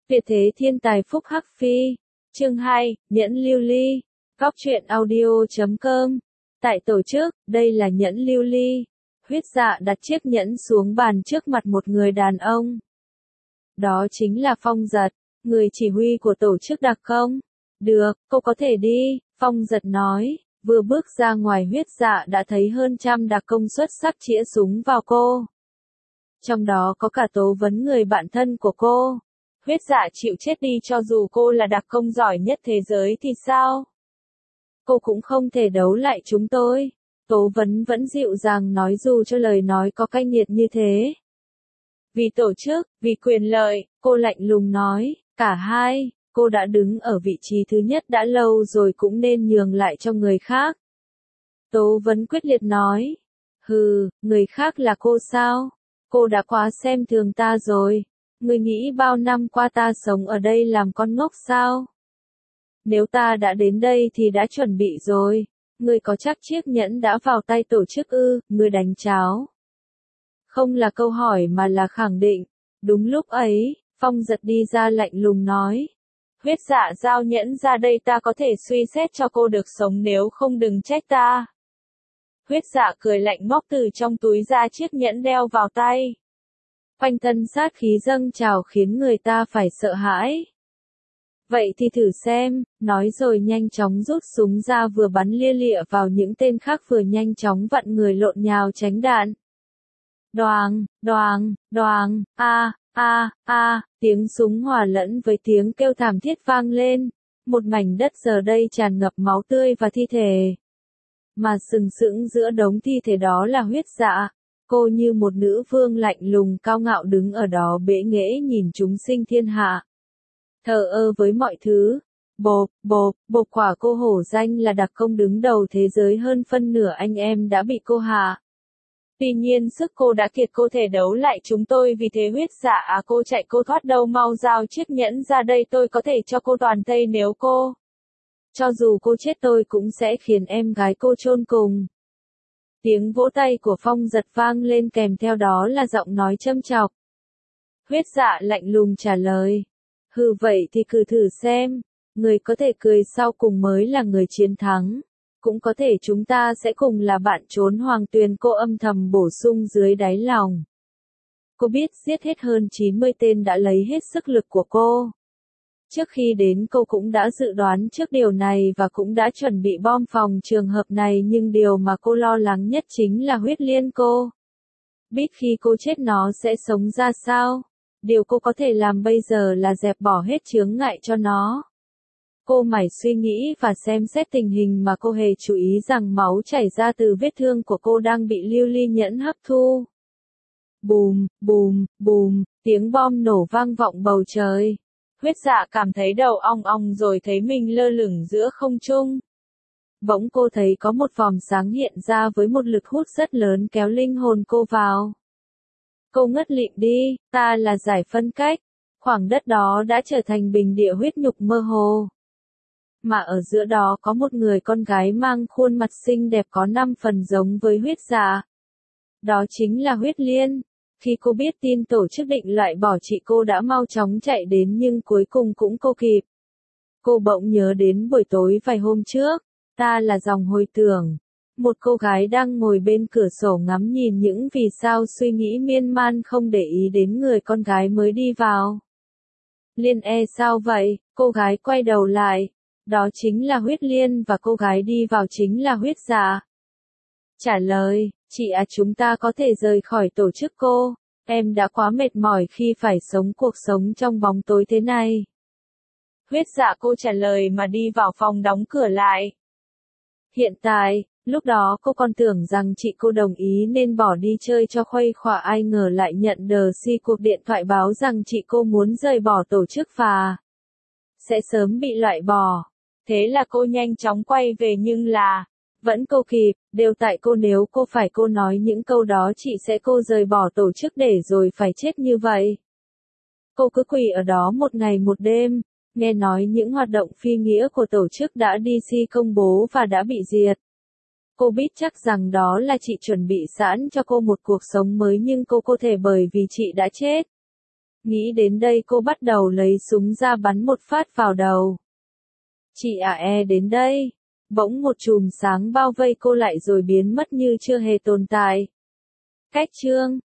Tuyệt thế thiên tài Phúc Hắc Phi. Chương 2, Nhẫn Lưu Ly. Góc truyện audio.com. Tại tổ chức, đây là Nhẫn Lưu Ly. Huyết Dạ đặt chiếc nhẫn xuống bàn trước mặt một người đàn ông. Đó chính là Phong Giật, người chỉ huy của tổ chức đặc công. Được, cô có thể đi, Phong Giật nói. Vừa bước ra ngoài Huyết Dạ đã thấy hơn trăm đặc công xuất sắc chĩa súng vào cô. Trong đó có cả Tố Vấn, người bạn thân của cô. Huyết Dạ chịu chết đi, cho dù cô là đặc công giỏi nhất thế giới thì sao? Cô cũng không thể đấu lại chúng tôi. Tố Vấn vẫn dịu dàng nói dù cho lời nói có cay nghiệt như thế. Vì tổ chức, vì quyền lợi, cô lạnh lùng nói, cả hai, cô đã đứng ở vị trí thứ nhất đã lâu rồi cũng nên nhường lại cho người khác. Tố Vấn quyết liệt nói, hừ, người khác là cô sao? Cô đã quá xem thường ta rồi. Người nghĩ bao năm qua ta sống ở đây làm con ngốc sao? Nếu ta đã đến đây thì đã chuẩn bị rồi. Người có chắc chiếc nhẫn đã vào tay tổ chức ư? Người đánh cháo. Không là câu hỏi mà là khẳng định. Đúng lúc ấy, Phong Giật đi ra lạnh lùng nói. Huyết Dạ giao nhẫn ra đây, ta có thể suy xét cho cô được sống, nếu không đừng trách ta. Huyết Dạ cười lạnh móc từ trong túi ra chiếc nhẫn đeo vào tay. Quanh thân sát khí dâng trào khiến người ta phải sợ hãi. Vậy thì thử xem, nói rồi nhanh chóng rút súng ra, vừa bắn lia lịa vào những tên khác vừa nhanh chóng vặn người lộn nhào tránh đạn. Đoàng, đoàng, đoàng, tiếng súng hòa lẫn với tiếng kêu thảm thiết vang lên. Một mảnh đất giờ đây tràn ngập máu tươi và thi thể. Mà sừng sững giữa đống thi thể đó là Huyết Dạ. Cô như một nữ vương lạnh lùng cao ngạo đứng ở đó bẽ nghễ nhìn chúng sinh thiên hạ. Thờ ơ với mọi thứ. Bộp quả cô hổ danh là đặc công đứng đầu thế giới, hơn phân nửa anh em đã bị cô hạ. Tuy nhiên sức cô đã kiệt, cô thể đấu lại chúng tôi, vì thế Huyết Dạ cô chạy cô thoát đâu, mau giao chiếc nhẫn ra đây, tôi có thể cho cô toàn thây, nếu cô. Cho dù cô chết tôi cũng sẽ khiến em gái cô chôn cùng. Tiếng vỗ tay của Phong Giật vang lên, kèm theo đó là giọng nói châm chọc. Huyết Dạ lạnh lùng trả lời. Hừ, vậy thì cứ thử xem. Người có thể cười sau cùng mới là người chiến thắng. Cũng có thể chúng ta sẽ cùng là bạn trốn Hoàng Tuyền, cô âm thầm bổ sung dưới đáy lòng. Cô biết giết hết hơn 90 tên đã lấy hết sức lực của cô. Trước khi đến cô cũng đã dự đoán trước điều này và cũng đã chuẩn bị bom phòng trường hợp này, nhưng điều mà cô lo lắng nhất chính là Huyết Liên cô. Biết khi cô chết nó sẽ sống ra sao? Điều cô có thể làm bây giờ là dẹp bỏ hết chướng ngại cho nó. Cô mải suy nghĩ và xem xét tình hình mà cô hề chú ý rằng máu chảy ra từ vết thương của cô đang bị lưu ly nhẫn hấp thu. Bùm, bùm, bùm, tiếng bom nổ vang vọng bầu trời. Huyết Dạ cảm thấy đầu ong ong rồi thấy mình lơ lửng giữa không trung. Bỗng cô thấy có một vòm sáng hiện ra với một lực hút rất lớn kéo linh hồn cô vào. Cô ngất lịm đi, ta là giải phân cách. Khoảng đất đó đã trở thành bình địa huyết nhục mơ hồ. Mà ở giữa đó có một người con gái mang khuôn mặt xinh đẹp có 5 phần giống với Huyết Dạ. Đó chính là Huyết Liên. Khi cô biết tin tổ chức định loại bỏ chị, cô đã mau chóng chạy đến, nhưng cuối cùng cũng cô kịp. Cô bỗng nhớ đến buổi tối vài hôm trước. Ta là dòng hồi tưởng. Một cô gái đang ngồi bên cửa sổ ngắm nhìn những vì sao, suy nghĩ miên man không để ý đến người con gái mới đi vào. Liên sao vậy? Cô gái quay đầu lại. Đó chính là Huyết Liên và cô gái đi vào chính là Huyết Dạ. Trả lời, chị chúng ta có thể rời khỏi tổ chức cô. Em đã quá mệt mỏi khi phải sống cuộc sống trong bóng tối thế này. Huyết Dạ cô trả lời mà đi vào phòng đóng cửa lại. Hiện tại, lúc đó cô còn tưởng rằng chị cô đồng ý nên bỏ đi chơi cho khuây khỏa, ai ngờ lại nhận được cuộc điện thoại báo rằng chị cô muốn rời bỏ tổ chức và sẽ sớm bị loại bỏ. Thế là cô nhanh chóng quay về, nhưng là vẫn cô kịp, đều tại cô, nếu cô phải cô nói những câu đó chị sẽ cô rời bỏ tổ chức để rồi phải chết như vậy. Cô cứ quỳ ở đó một ngày một đêm, nghe nói những hoạt động phi nghĩa của tổ chức đã DC công bố và đã bị diệt. Cô biết chắc rằng đó là chị chuẩn bị sẵn cho cô một cuộc sống mới, nhưng cô thể bởi vì chị đã chết. Nghĩ đến đây cô bắt đầu lấy súng ra bắn một phát vào đầu. Chị đến đây. Bỗng một chùm sáng bao vây cô lại rồi biến mất như chưa hề tồn tại. Cách chương